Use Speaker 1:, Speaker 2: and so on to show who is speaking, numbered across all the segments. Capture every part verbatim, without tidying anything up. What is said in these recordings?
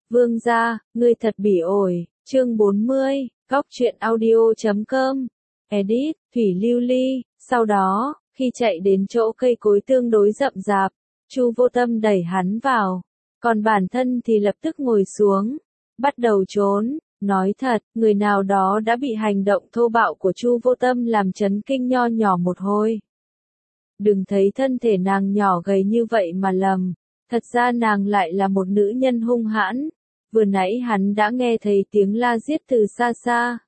Speaker 1: Vương gia, ngươi thật bỉ ổi, chương bốn mươi, góc truyện audio chấm com, edit, Thủy Lưu Ly, sau đó, khi chạy đến chỗ cây cối tương đối rậm rạp, Chu Vô Tâm đẩy hắn vào, còn bản thân thì lập tức ngồi xuống, bắt đầu trốn, nói thật, người nào đó đã bị hành động thô bạo của Chu Vô Tâm làm chấn kinh nho nhỏ một hồi. Đừng thấy thân thể nàng nhỏ gầy như vậy mà lầm, thật ra nàng lại là một nữ nhân hung hãn. Vừa nãy hắn đã nghe thấy tiếng la giết từ xa xa.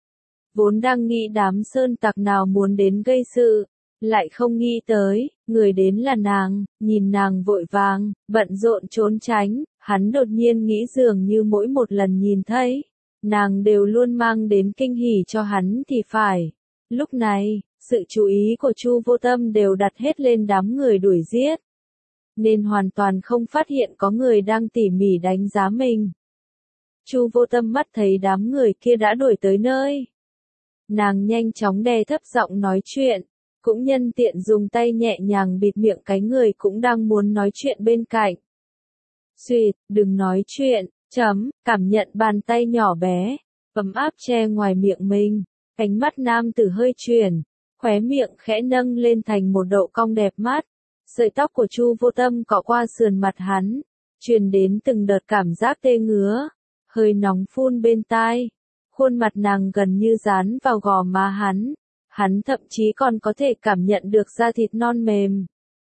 Speaker 1: Vốn đang nghĩ đám sơn tặc nào muốn đến gây sự, lại không nghĩ tới, người đến là nàng, nhìn nàng vội vàng, bận rộn trốn tránh, hắn đột nhiên nghĩ dường như mỗi một lần nhìn thấy, nàng đều luôn mang đến kinh hỉ cho hắn thì phải. Lúc này, sự chú ý của Chu Vô Tâm đều đặt hết lên đám người đuổi giết, nên hoàn toàn không phát hiện có người đang tỉ mỉ đánh giá mình. Chu Vô Tâm mắt thấy đám người kia đã đuổi tới nơi. Nàng nhanh chóng đè thấp giọng nói chuyện, cũng nhân tiện dùng tay nhẹ nhàng bịt miệng cái người cũng đang muốn nói chuyện bên cạnh. Xuyệt, đừng nói chuyện, chấm, cảm nhận bàn tay nhỏ bé, ấm áp che ngoài miệng mình, ánh mắt nam tử hơi chuyển, khóe miệng khẽ nâng lên thành một độ cong đẹp mắt. Sợi tóc của Chu Vô Tâm cọ qua sườn mặt hắn, truyền đến từng đợt cảm giác tê ngứa, hơi nóng phun bên tai. Khuôn mặt nàng gần như dán vào gò má hắn, hắn thậm chí còn có thể cảm nhận được da thịt non mềm.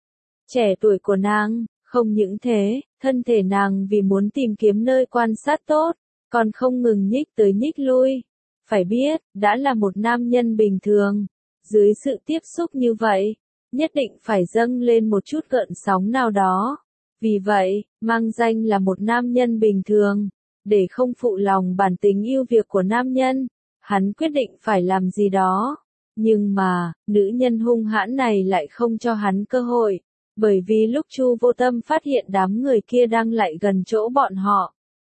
Speaker 1: Trẻ tuổi của nàng, không những thế, thân thể nàng vì muốn tìm kiếm nơi quan sát tốt, còn không ngừng nhích tới nhích lui. Phải biết, đã là một nam nhân bình thường, dưới sự tiếp xúc như vậy, nhất định phải dâng lên một chút gợn sóng nào đó. Vì vậy, mang danh là một nam nhân bình thường, để không phụ lòng bản tính yêu việc của nam nhân, hắn quyết định phải làm gì đó. Nhưng mà, nữ nhân hung hãn này lại không cho hắn cơ hội, bởi vì lúc Chu Vô Tâm phát hiện đám người kia đang lại gần chỗ bọn họ,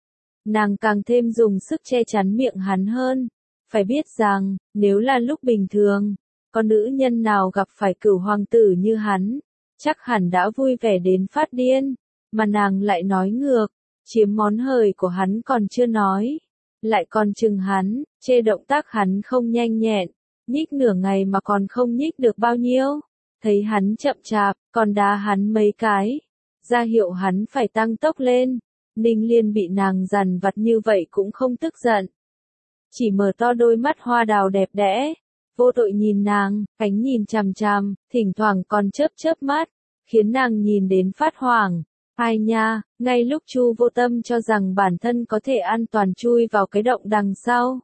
Speaker 1: nàng càng thêm dùng sức che chắn miệng hắn hơn. Phải biết rằng, nếu là lúc bình thường, có nữ nhân nào gặp phải cửu hoàng tử như hắn, chắc hẳn đã vui vẻ đến phát điên, mà nàng lại nói ngược, chiếm món hời của hắn còn chưa nói, lại còn chừng hắn, chê động tác hắn không nhanh nhẹn, nhích nửa ngày mà còn không nhích được bao nhiêu, thấy hắn chậm chạp, còn đá hắn mấy cái, ra hiệu hắn phải tăng tốc lên. Ninh Liên bị nàng dằn vặt như vậy cũng không tức giận, chỉ mở to đôi mắt hoa đào đẹp đẽ, vô tội nhìn nàng, cánh nhìn chằm chằm, thỉnh thoảng còn chớp chớp mắt, khiến nàng nhìn đến phát hoảng. Ai nha, ngay lúc Chu Vô Tâm cho rằng bản thân có thể an toàn chui vào cái động đằng sau,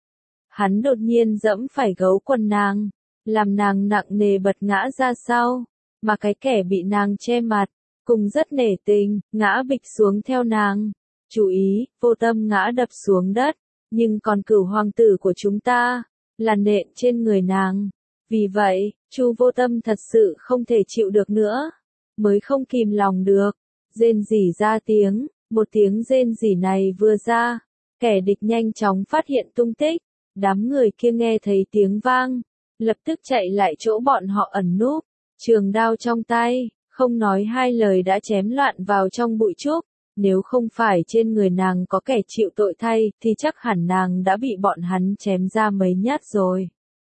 Speaker 1: hắn đột nhiên dẫm phải gấu quần nàng, làm nàng nặng nề bật ngã ra sau, mà cái kẻ bị nàng che mặt, cùng rất nể tình, ngã bịch xuống theo nàng. Chú ý, Vô Tâm ngã đập xuống đất, nhưng còn cửu hoàng tử của chúng ta, là nện trên người nàng. Vì vậy, Chu Vô Tâm thật sự không thể chịu được nữa, mới không kìm lòng được, rên rỉ ra tiếng. Một tiếng rên rỉ này vừa ra, kẻ địch nhanh chóng phát hiện tung tích, đám người kia nghe thấy tiếng vang, lập tức chạy lại chỗ bọn họ ẩn núp, trường đao trong tay, không nói hai lời đã chém loạn vào trong bụi trúc. Nếu không phải trên người nàng có kẻ chịu tội thay, thì chắc hẳn nàng đã bị bọn hắn chém ra mấy nhát rồi.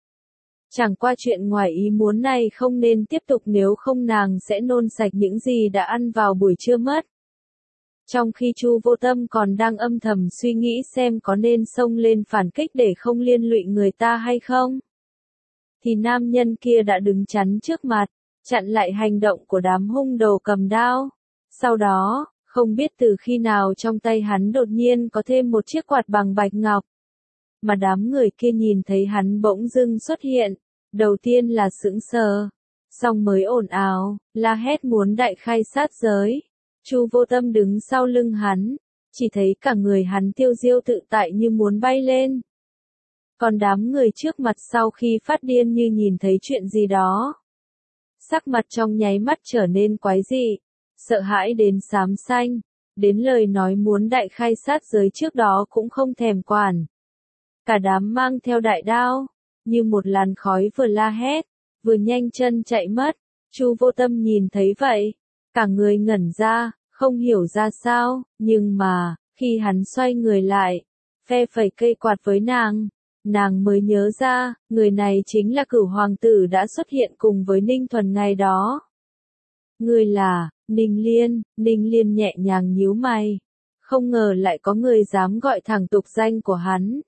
Speaker 1: Chẳng qua chuyện ngoài ý muốn này không nên tiếp tục, nếu không nàng sẽ nôn sạch những gì đã ăn vào buổi trưa mất. Trong khi Chu Vô Tâm còn đang âm thầm suy nghĩ xem có nên xông lên phản kích để không liên lụy người ta hay không, thì nam nhân kia đã đứng chắn trước mặt, chặn lại hành động của đám hung đồ cầm đao. Sau đó, không biết từ khi nào trong tay hắn đột nhiên có thêm một chiếc quạt bằng bạch ngọc. Mà đám người kia nhìn thấy hắn bỗng dưng xuất hiện, đầu tiên là sững sờ, xong mới ồn ào, la hét muốn đại khai sát giới. Chu Vô Tâm đứng sau lưng hắn, chỉ thấy cả người hắn tiêu diêu tự tại như muốn bay lên. Còn đám người trước mặt sau khi phát điên như nhìn thấy chuyện gì đó, sắc mặt trong nháy mắt trở nên quái dị, sợ hãi đến xám xanh, đến lời nói muốn đại khai sát giới trước đó cũng không thèm quản. Cả đám mang theo đại đao, như một làn khói vừa la hét, vừa nhanh chân chạy mất. Chu Vô Tâm nhìn thấy vậy, cả người ngẩn ra, không hiểu ra sao, nhưng mà, Khi hắn xoay người lại, phe phẩy cây quạt với nàng, nàng mới nhớ ra, người này chính là Cửu hoàng tử đã xuất hiện cùng với Ninh Thuần ngày đó. Người là, Ninh Liên, Ninh Liên nhẹ nhàng nhíu mày. Không ngờ lại có người dám gọi thẳng tục danh của hắn.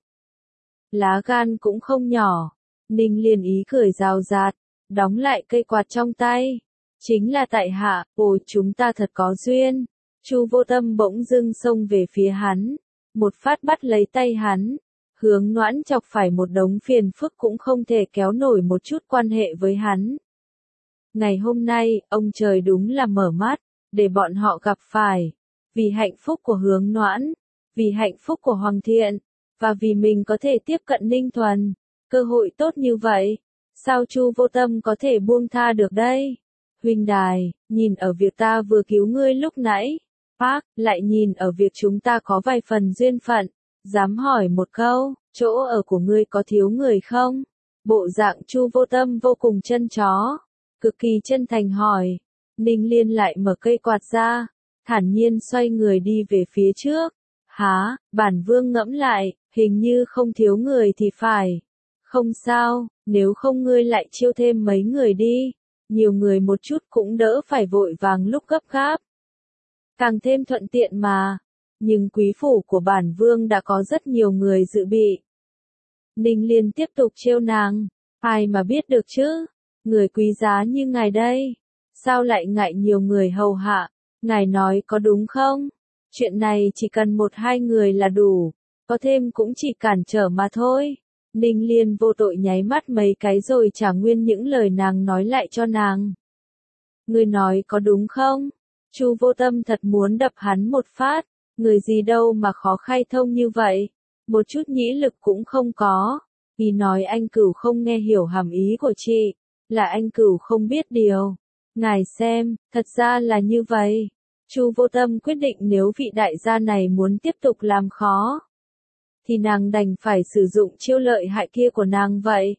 Speaker 1: Lá gan cũng không nhỏ. Ninh Liên ý cười rào rạt, đóng lại cây quạt trong tay. Chính là tại hạ, ôi chúng ta thật có duyên. Chu Vô Tâm bỗng dưng xông về phía hắn, một phát bắt lấy tay hắn. Hướng Noãn chọc phải một đống phiền phức cũng không thể kéo nổi một chút quan hệ với hắn. Ngày hôm nay, ông trời đúng là mở mắt, để bọn họ gặp phải. Vì hạnh phúc của Hướng Noãn, vì hạnh phúc của Hoàng Thiện, và vì mình có thể tiếp cận Ninh Thuần. Cơ hội tốt như vậy, sao Chu Vô Tâm có thể buông tha được đây? Huynh đài, nhìn ở việc ta vừa cứu ngươi lúc nãy, bác, lại nhìn ở việc chúng ta có vài phần duyên phận, dám hỏi một câu, chỗ ở của ngươi có thiếu người không? Bộ dạng Chu Vô Tâm vô cùng chân chó, cực kỳ chân thành hỏi. Ninh Liên lại mở cây quạt ra, thản nhiên xoay người đi về phía trước. Hả, bản vương ngẫm lại, hình như không thiếu người thì phải. Không sao, nếu không ngươi lại chiêu thêm mấy người đi. Nhiều người một chút cũng đỡ phải vội vàng lúc gấp gáp. Càng thêm thuận tiện mà. Nhưng quý phủ của bản vương đã có rất nhiều người dự bị. Ninh Liên tiếp tục trêu nàng. Ai mà biết được chứ? Người quý giá như ngài đây. Sao lại ngại nhiều người hầu hạ? Ngài nói có đúng không? Chuyện này chỉ cần một hai người là đủ. Có thêm cũng chỉ cản trở mà thôi. Ninh Liên vô tội nháy mắt mấy cái rồi trả nguyên những lời nàng nói lại cho nàng. Ngươi nói có đúng không? Chu Vô Tâm thật muốn đập hắn một phát. Người gì đâu mà khó khai thông như vậy. Một chút nhĩ lực cũng không có. Vì nói anh Cửu không nghe hiểu hàm ý của chị. Là anh Cửu không biết điều. Ngài xem, thật ra là như vậy. Chu Vô Tâm quyết định nếu vị đại gia này muốn tiếp tục làm khó, thì nàng đành phải sử dụng chiêu lợi hại kia của nàng vậy.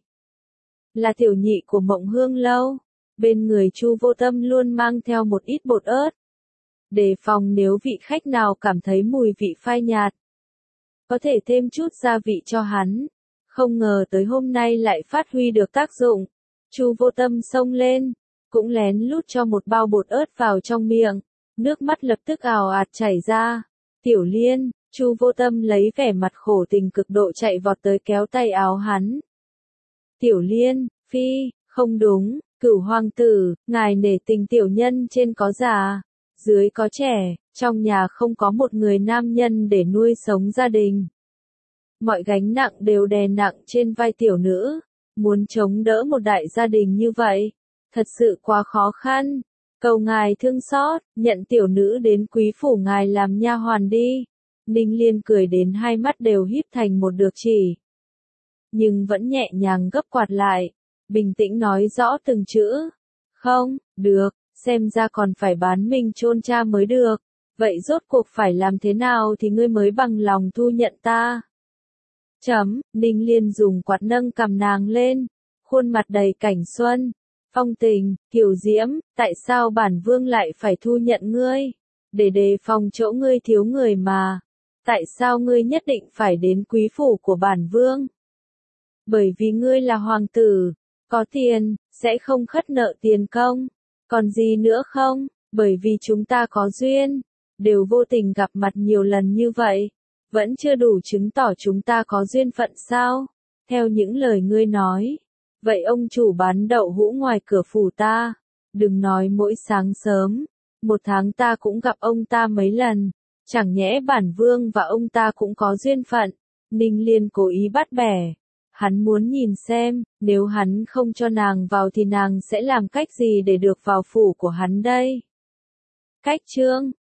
Speaker 1: Là tiểu nhị của Mộng Hương Lâu, bên người Chu Vô Tâm luôn mang theo một ít bột ớt. Đề phòng nếu vị khách nào cảm thấy mùi vị phai nhạt, có thể thêm chút gia vị cho hắn. Không ngờ tới hôm nay lại phát huy được tác dụng. Chu Vô Tâm xông lên, cũng lén lút cho một bao bột ớt vào trong miệng. Nước mắt lập tức ào ạt chảy ra. Tiểu Liên, Chu Vô Tâm lấy vẻ mặt khổ tình cực độ chạy vọt tới kéo tay áo hắn. Tiểu Liên, phi, không đúng, Cửu hoàng tử, ngài nể tình tiểu nhân trên có già, dưới có trẻ, trong nhà không có một người nam nhân để nuôi sống gia đình. Mọi gánh nặng đều đè nặng trên vai tiểu nữ, muốn chống đỡ một đại gia đình như vậy, thật sự quá khó khăn. Cầu ngài thương xót, nhận tiểu nữ đến quý phủ ngài làm nha hoàn đi. Ninh Liên cười đến hai mắt đều híp thành một được chỉ. Nhưng vẫn nhẹ nhàng gấp quạt lại, bình tĩnh nói rõ từng chữ. Không, được, xem ra còn phải bán mình chôn cha mới được. Vậy rốt cuộc phải làm thế nào thì ngươi mới bằng lòng thu nhận ta? Chấm, Ninh Liên dùng quạt nâng cầm nàng lên, khuôn mặt đầy cảnh xuân. Phong tình, kiều diễm, tại sao bản vương lại phải thu nhận ngươi? Để đề phòng chỗ ngươi thiếu người mà. Tại sao ngươi nhất định phải đến quý phủ của bản vương? Bởi vì ngươi là hoàng tử, có tiền, sẽ không khất nợ tiền công. Còn gì nữa không? Bởi vì chúng ta có duyên, đều vô tình gặp mặt nhiều lần như vậy. Vẫn chưa đủ chứng tỏ chúng ta có duyên phận sao? Theo những lời ngươi nói. Vậy ông chủ bán đậu hũ ngoài cửa phủ ta, đừng nói mỗi sáng sớm, một tháng ta cũng gặp ông ta mấy lần, chẳng nhẽ bản vương và ông ta cũng có duyên phận. Ninh Liên cố ý bắt bẻ, hắn muốn nhìn xem, nếu hắn không cho nàng vào thì nàng sẽ làm cách gì để được vào phủ của hắn đây. Cách chương